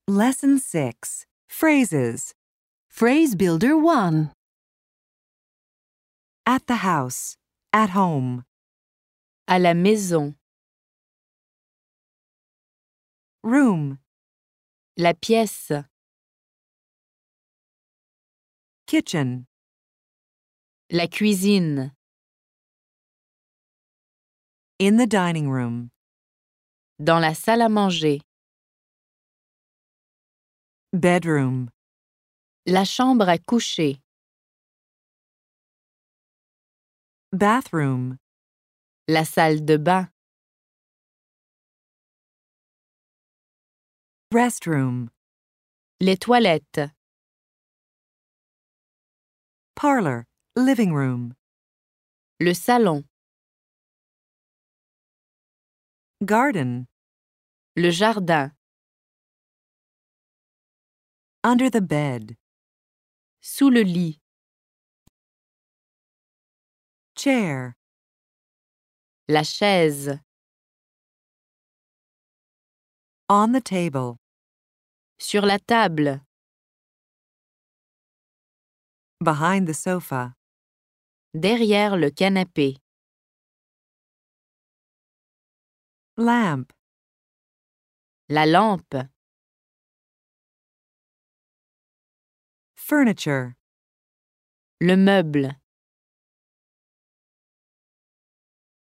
Lesson 6. Phrases. Phrase Builder 1. At the house. At home. À la maison. Room. La pièce. Kitchen. La cuisine. In the dining room. Dans la salle à manger. Bedroom. La chambre à coucher. Bathroom. La salle de bain. Restroom. Les toilettes. Parlor. Living room. Le salon. Garden. Le jardin. Under the bed. Sous le lit. Chair. La chaise. On the table. Sur la table. Behind the sofa. Derrière le canapé. Lamp. La lampe. Furniture. Le meuble.